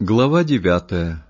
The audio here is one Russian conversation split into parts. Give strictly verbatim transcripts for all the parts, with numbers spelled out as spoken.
Глава девятая.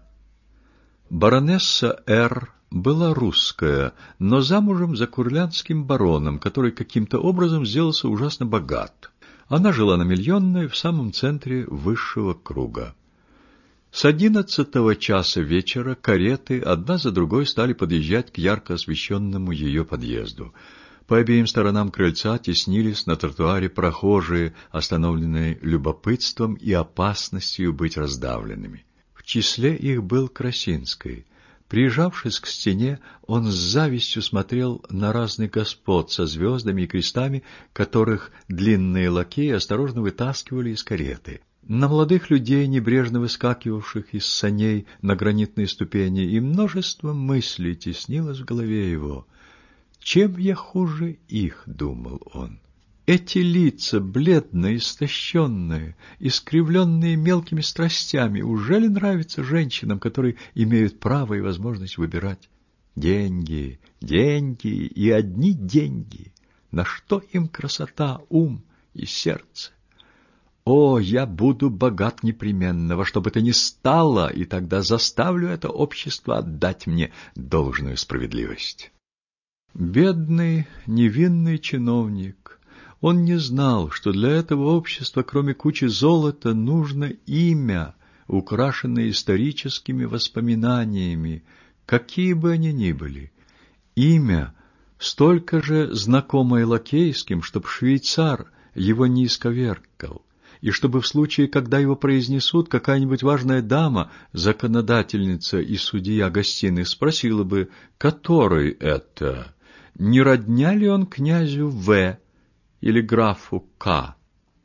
Баронесса Р. была русская, но замужем за курляндским бароном, который каким-то образом сделался ужасно богат. Она жила на Миллионной, в самом центре высшего круга. С одиннадцатого часа вечера кареты одна за другой стали подъезжать к ярко освещенному ее подъезду. По обеим сторонам крыльца теснились на тротуаре прохожие, остановленные любопытством и опасностью быть раздавленными. В числе их был Красинский. Приезжавшись к стене, он с завистью смотрел на разных господ со звездами и крестами, которых длинные лакеи осторожно вытаскивали из кареты. На молодых людей, небрежно выскакивавших из саней на гранитные ступени, и множество мыслей теснилось в голове его. «Чем я хуже их?» — думал он. «Эти лица, бледные, истощенные, искривленные мелкими страстями, ужели нравятся женщинам, которые имеют право и возможность выбирать? Деньги, деньги и одни деньги. На что им красота, ум и сердце? О, я буду богат непременно, во что бы то ни стало, и тогда заставлю это общество отдать мне должную справедливость». Бедный, невинный чиновник. Он не знал, что для этого общества, кроме кучи золота, нужно имя, украшенное историческими воспоминаниями, какие бы они ни были. Имя, столько же знакомое лакейским, чтоб швейцар его не исковеркал, и чтобы в случае, когда его произнесут, какая-нибудь важная дама, законодательница и судья гостиной спросила бы, который это, не родня ли он князю В. или графу К.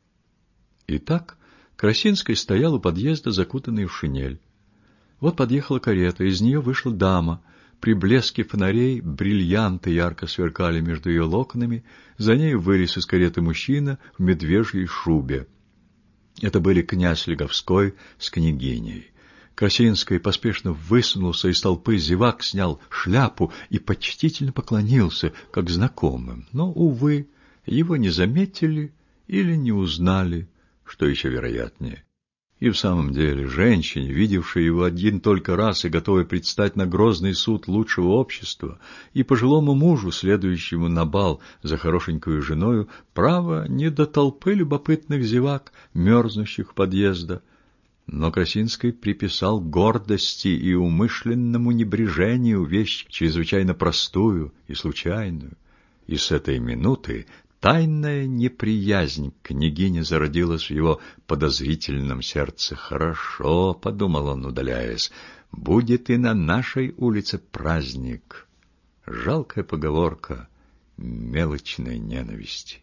Итак, Красинский стоял у подъезда, закутанный в шинель. Вот подъехала карета, из нее вышла дама. При блеске фонарей бриллианты ярко сверкали между ее локонами, за ней вылез из кареты мужчина в медвежьей шубе. Это были князь Леговской с княгиней. Красинский поспешно высунулся из толпы зевак, снял шляпу и почтительно поклонился, как знакомым. Но, увы, его не заметили или не узнали, что еще вероятнее. И в самом деле, женщине, видевшей его один только раз и готовой предстать на грозный суд лучшего общества, и пожилому мужу, следующему на бал за хорошенькую женою, право не до толпы любопытных зевак, мерзнущих у подъезда. Но Красинский приписал гордости и умышленному небрежению вещь чрезвычайно простую и случайную. И с этой минуты тайная неприязнь к княгине зародилась в его подозрительном сердце. «Хорошо», — подумал он, удаляясь, — «будет и на нашей улице праздник». Жалкая поговорка мелочной ненависти.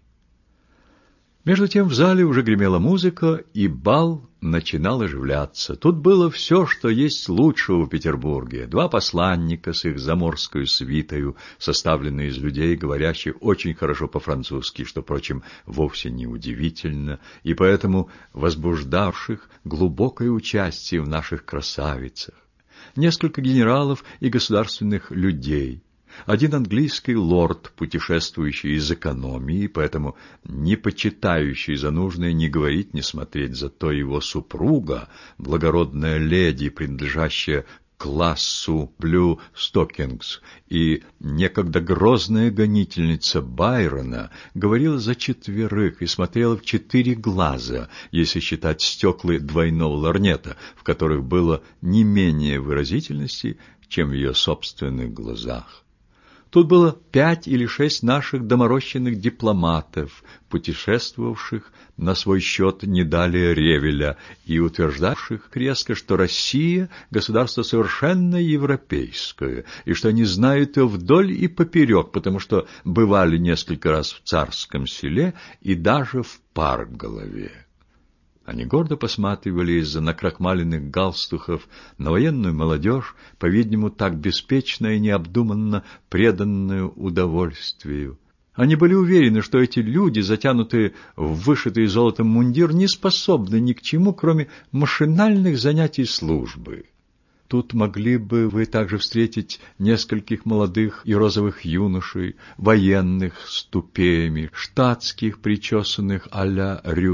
Между тем в зале уже гремела музыка, и бал начинал оживляться. Тут было все, что есть лучшего в Петербурге. Два посланника с их заморскую свитою, составленные из людей, говорящих очень хорошо по-французски, что, впрочем, вовсе не удивительно, и поэтому возбуждавших глубокое участие в наших красавицах. Несколько генералов и государственных людей. Один английский лорд, путешествующий из экономии, поэтому не почитающий за нужное ни говорить, ни смотреть, зато его супруга, благородная леди, принадлежащая классу Блю Стокингс, и некогда грозная гонительница Байрона, говорила за четверых и смотрела в четыре глаза, если считать стекла двойного лорнета, в которых было не менее выразительности, чем в ее собственных глазах. Тут было пять или шесть наших доморощенных дипломатов, путешествовавших на свой счет не далее Ревеля и утверждавших резко, что Россия – государство совершенно европейское, и что они знают ее вдоль и поперек, потому что бывали несколько раз в Царском Селе и даже в Парголове. Они гордо посматривали из-за накрахмаленных галстухов на военную молодежь, по-видимому, так беспечно и необдуманно преданную удовольствию. Они были уверены, что эти люди, затянутые в вышитый золотом мундир, не способны ни к чему, кроме машинальных занятий службы. Тут могли бы вы также встретить нескольких молодых и розовых юношей, военных с тупеями, штатских, причесанных а-ля Рюс,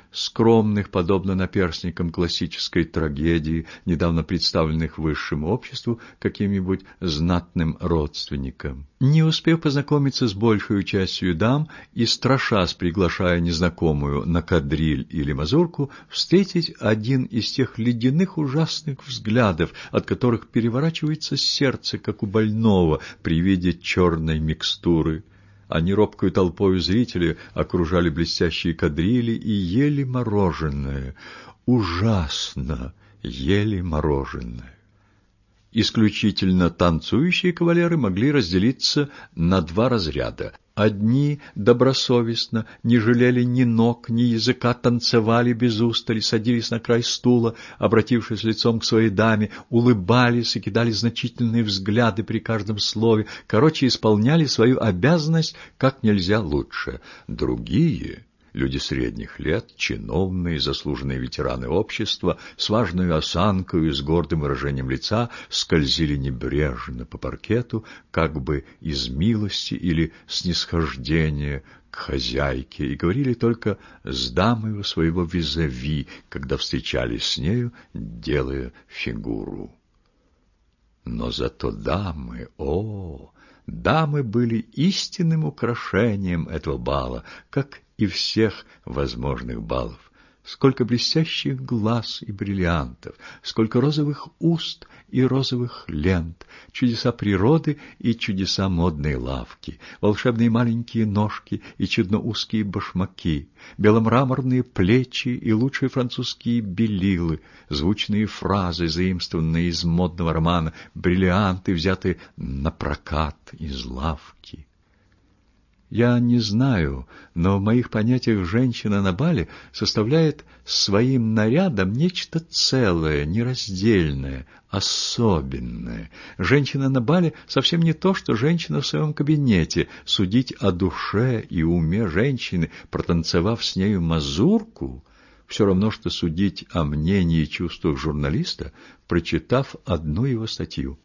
скромных, подобно наперстникам классической трагедии, недавно представленных высшему обществу каким-нибудь знатным родственникам. Не успев познакомиться с большей частью дам и страшась, приглашая незнакомую на кадриль или мазурку, встретить один из тех ледяных ужасных взглядов, от которых переворачивается сердце, как у больного при виде черной микстуры. Они робкою толпою зрителей окружали блестящие кадрили и ели мороженое. Ужасно ели мороженое. Исключительно танцующие кавалеры могли разделиться на два разряда. Одни добросовестно, не жалели ни ног, ни языка, танцевали без устали, садились на край стула, обратившись лицом к своей даме, улыбались и кидали значительные взгляды при каждом слове, короче, исполняли свою обязанность как нельзя лучше. Другие... Люди средних лет, чиновные, заслуженные ветераны общества, с важной осанкой и с гордым выражением лица, скользили небрежно по паркету, как бы из милости или снисхождения к хозяйке, и говорили только с дамой своего визави, когда встречались с нею, делая фигуру. Но зато дамы, о, дамы были истинным украшением этого бала, как и всех возможных балов. Сколько блестящих глаз и бриллиантов, сколько розовых уст и розовых лент, чудеса природы и чудеса модной лавки, волшебные маленькие ножки и чудно узкие башмаки, беломраморные плечи и лучшие французские белилы, звучные фразы, заимствованные из модного романа, бриллианты, взятые на прокат из лавки. Я не знаю, но в моих понятиях женщина на бале составляет своим нарядом нечто целое, нераздельное, особенное. Женщина на бале совсем не то, что женщина в своем кабинете. Судить о душе и уме женщины, протанцевав с нею мазурку, все равно, что судить о мнении и чувствах журналиста, прочитав одну его статью.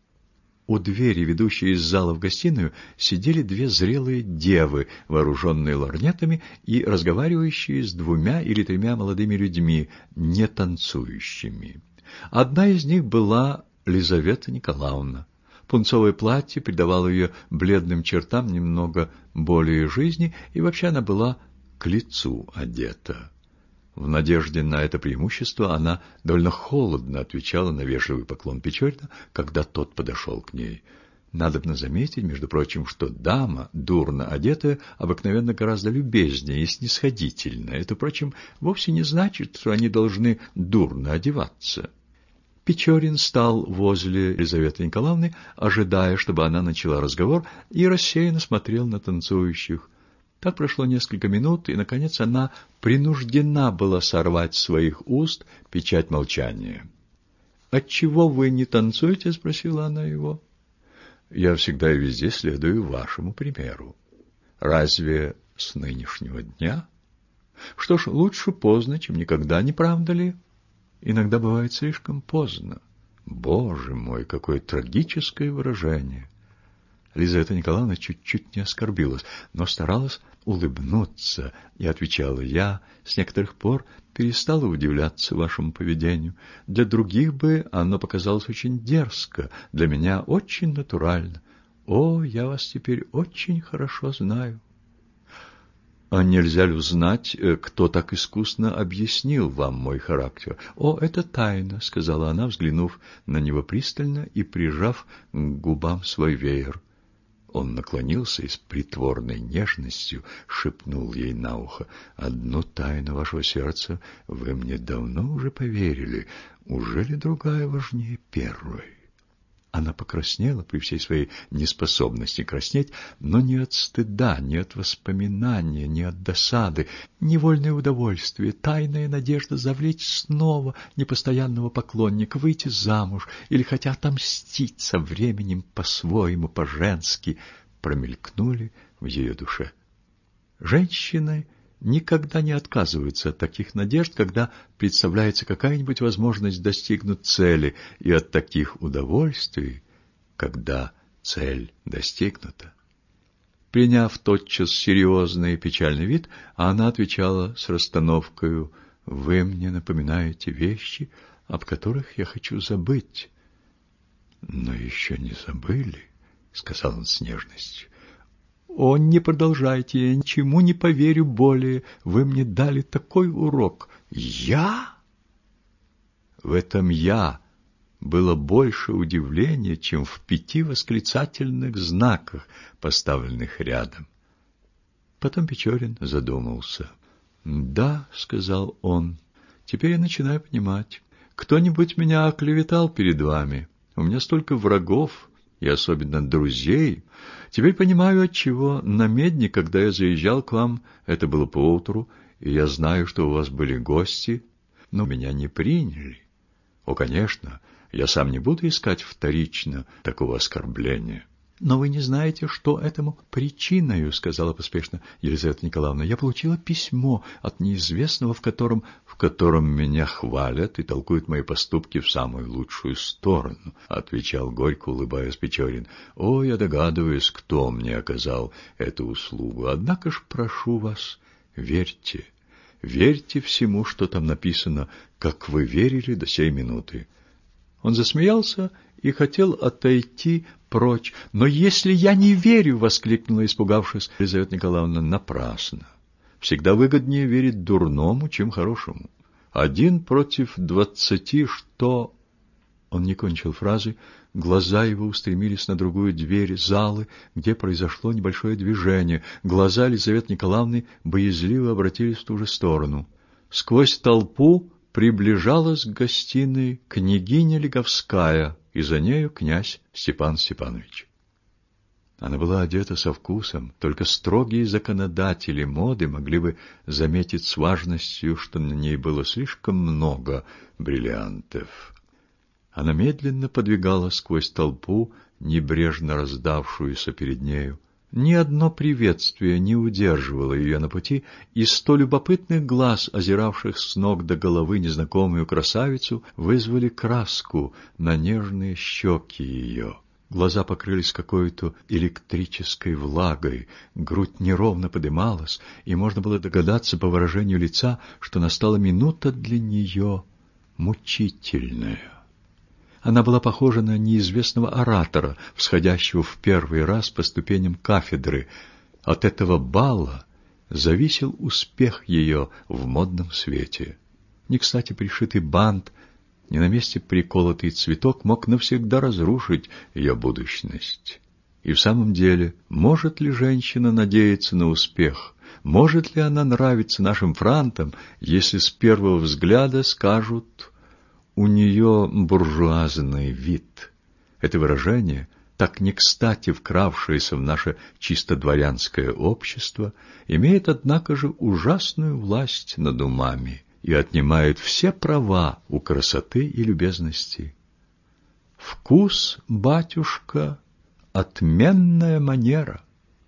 У двери, ведущей из зала в гостиную, сидели две зрелые девы, вооруженные лорнетами и разговаривающие с двумя или тремя молодыми людьми, не танцующими. Одна из них была Лизавета Николаевна. Пунцовое платье придавало ее бледным чертам немного более жизни, и вообще она была к лицу одета. В надежде на это преимущество она довольно холодно отвечала на вежливый поклон Печорина, когда тот подошел к ней. Надобно заметить, между прочим, что дама, дурно одетая, обыкновенно гораздо любезнее и снисходительнее. Это, впрочем, вовсе не значит, что они должны дурно одеваться. Печорин стал возле Лизаветы Николаевны, ожидая, чтобы она начала разговор, и рассеянно смотрел на танцующих. Так прошло несколько минут, и, наконец, она принуждена была сорвать с своих уст печать молчания. «Отчего вы не танцуете?» — спросила она его. «Я всегда и везде следую вашему примеру. Разве с нынешнего дня? Что ж, лучше поздно, чем никогда, не правда ли? Иногда бывает слишком поздно. Боже мой, какое трагическое выражение!» Лизавета Николаевна чуть-чуть не оскорбилась, но старалась улыбнуться и отвечала: «Я с некоторых пор перестала удивляться вашему поведению. Для других бы оно показалось очень дерзко, для меня очень натурально. О, я вас теперь очень хорошо знаю». «А нельзя ли узнать, кто так искусно объяснил вам мой характер?» «О, это тайна», — сказала она, взглянув на него пристально и прижав к губам свой веер. Он наклонился и с притворной нежностью шепнул ей на ухо: «Одну тайну вашего сердца вы мне давно уже поверили. Ужели другая важнее первой?» Она покраснела при всей своей неспособности краснеть, но не от стыда, не от воспоминания, не от досады. Невольное удовольствие, тайная надежда завлечь снова непостоянного поклонника, выйти замуж или хотя отомстить со временем по-своему, по-женски, промелькнули в ее душе. Женщины никогда не отказываются от таких надежд, когда представляется какая-нибудь возможность достигнуть цели, и от таких удовольствий, когда цель достигнута. Приняв тотчас серьезный и печальный вид, она отвечала с расстановкою: «Вы мне напоминаете вещи, об которых я хочу забыть». «Но еще не забыли», — сказал он с нежностью. «О, не продолжайте, я ничему не поверю более. Вы мне дали такой урок». «Я?» В этом «я» было больше удивления, чем в пяти восклицательных знаках, поставленных рядом. Потом Печорин задумался. «Да», — сказал он, — «теперь я начинаю понимать. Кто-нибудь меня оклеветал перед вами. У меня столько врагов, и особенно друзей. Теперь понимаю, отчего на Медне, когда я заезжал к вам, это было поутру, и я знаю, что у вас были гости, но меня не приняли. О, конечно, я сам не буду искать вторично такого оскорбления». «Но вы не знаете, что этому причиною», — сказала поспешно Елизавета Николаевна. «Я получила письмо от неизвестного, в котором, в котором меня хвалят и толкуют мои поступки в самую лучшую сторону», — отвечал горько, улыбаясь Печорин. «О, я догадываюсь, кто мне оказал эту услугу. Однако ж прошу вас, верьте, верьте всему, что там написано, как вы верили до сей минуты». Он засмеялся и хотел отойти прочь. «Но если я не верю!» — воскликнула, испугавшись, Елизавета Николаевна. «Напрасно. Всегда выгоднее верить дурному, чем хорошему. Один против двадцати, что...» Он не кончил фразы. Глаза его устремились на другую дверь залы, где произошло небольшое движение. Глаза Елизаветы Николаевны боязливо обратились в ту же сторону. Сквозь толпу приближалась к гостиной княгиня Лиговская, и за нею князь Степан Степанович. Она была одета со вкусом, только строгие законодатели моды могли бы заметить с важностью, что на ней было слишком много бриллиантов. Она медленно подвигалась сквозь толпу, небрежно раздавшуюся перед нею. Ни одно приветствие не удерживало ее на пути, и сто любопытных глаз, озиравших с ног до головы незнакомую красавицу, вызвали краску на нежные щеки ее. Глаза покрылись какой-то электрической влагой, грудь неровно подымалась, и можно было догадаться по выражению лица, что настала минута для нее мучительная. Она была похожа на неизвестного оратора, всходящего в первый раз по ступеням кафедры. От этого бала зависел успех ее в модном свете. Не кстати пришитый бант, не на месте приколотый цветок мог навсегда разрушить ее будущность. И в самом деле, может ли женщина надеяться на успех? Может ли она нравиться нашим франтам, если с первого взгляда скажут: «У нее буржуазный вид»? Это выражение, так не кстати вкравшееся в наше чисто дворянское общество, имеет, однако же, ужасную власть над умами и отнимает все права у красоты и любезности. Вкус, батюшка, отменная манера.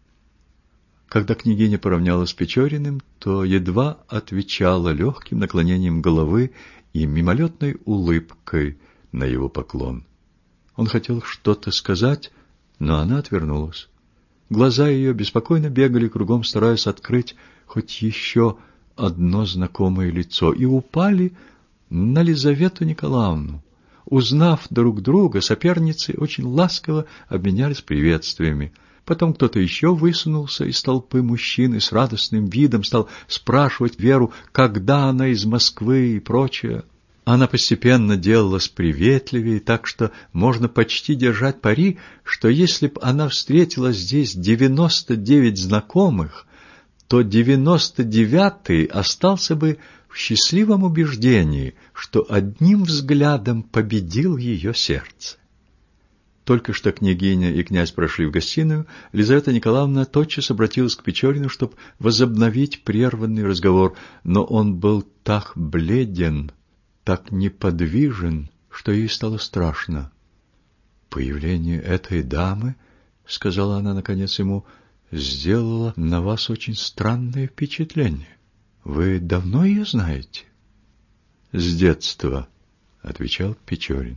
Когда княгиня поравнялась с Печориным, то едва отвечала легким наклонением головы и мимолетной улыбкой на его поклон. Он хотел что-то сказать, но она отвернулась. Глаза ее беспокойно бегали кругом, стараясь открыть хоть еще одно знакомое лицо, и упали на Лизавету Николаевну. Узнав друг друга, соперницы очень ласково обменялись приветствиями. Потом кто-то еще высунулся из толпы мужчин и с радостным видом стал спрашивать Веру, когда она из Москвы и прочее. Она постепенно делалась приветливее, так что можно почти держать пари, что если б она встретила здесь девяносто девять знакомых, то девяносто девятый остался бы в счастливом убеждении, что одним взглядом победил ее сердце. Только что княгиня и князь прошли в гостиную, Лизавета Николаевна тотчас обратилась к Печорину, чтобы возобновить прерванный разговор, но он был так бледен, так неподвижен, что ей стало страшно. «Появление этой дамы, — сказала она наконец ему, — сделало на вас очень странное впечатление. Вы давно ее знаете?» «С детства», — отвечал Печорин.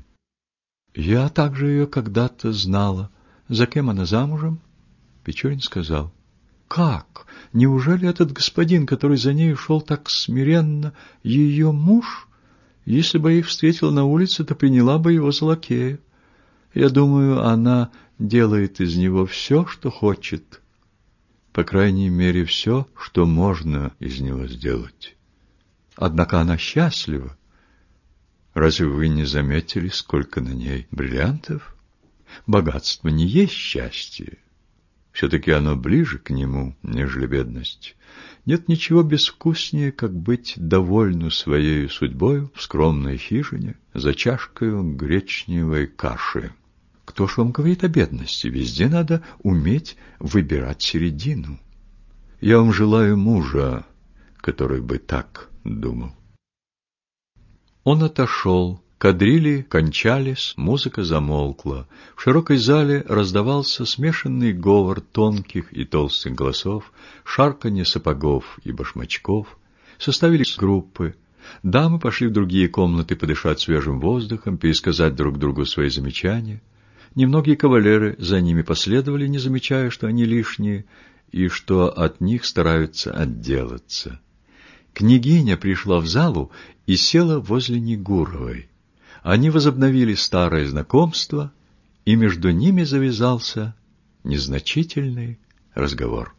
«Я также ее когда-то знала. За кем она замужем?» Печорин сказал: как? Неужели этот господин, который за ней шел так смиренно, ее муж? Если бы их встретила на улице, то приняла бы его за лакея. Я думаю, она делает из него все, что хочет. По крайней мере, все, что можно из него сделать. Однако она счастлива. Разве вы не заметили, сколько на ней бриллиантов? Богатство не есть счастье. Все-таки оно ближе к нему, нежели бедность. Нет ничего безвкуснее, как быть довольну своей судьбою в скромной хижине за чашкою гречневой каши. Кто ж вам говорит о бедности? Везде надо уметь выбирать середину. Я вам желаю мужа, который бы так думал. Он отошел. Кадрили кончались, музыка замолкла. В широкой зале раздавался смешанный говор тонких и толстых голосов, шарканье сапогов и башмачков. Составились группы. Дамы пошли в другие комнаты подышать свежим воздухом, пересказать друг другу свои замечания. Немногие кавалеры за ними последовали, не замечая, что они лишние и что от них стараются отделаться. Княгиня пришла в залу и села возле Негуровой. Они возобновили старое знакомство, и между ними завязался незначительный разговор.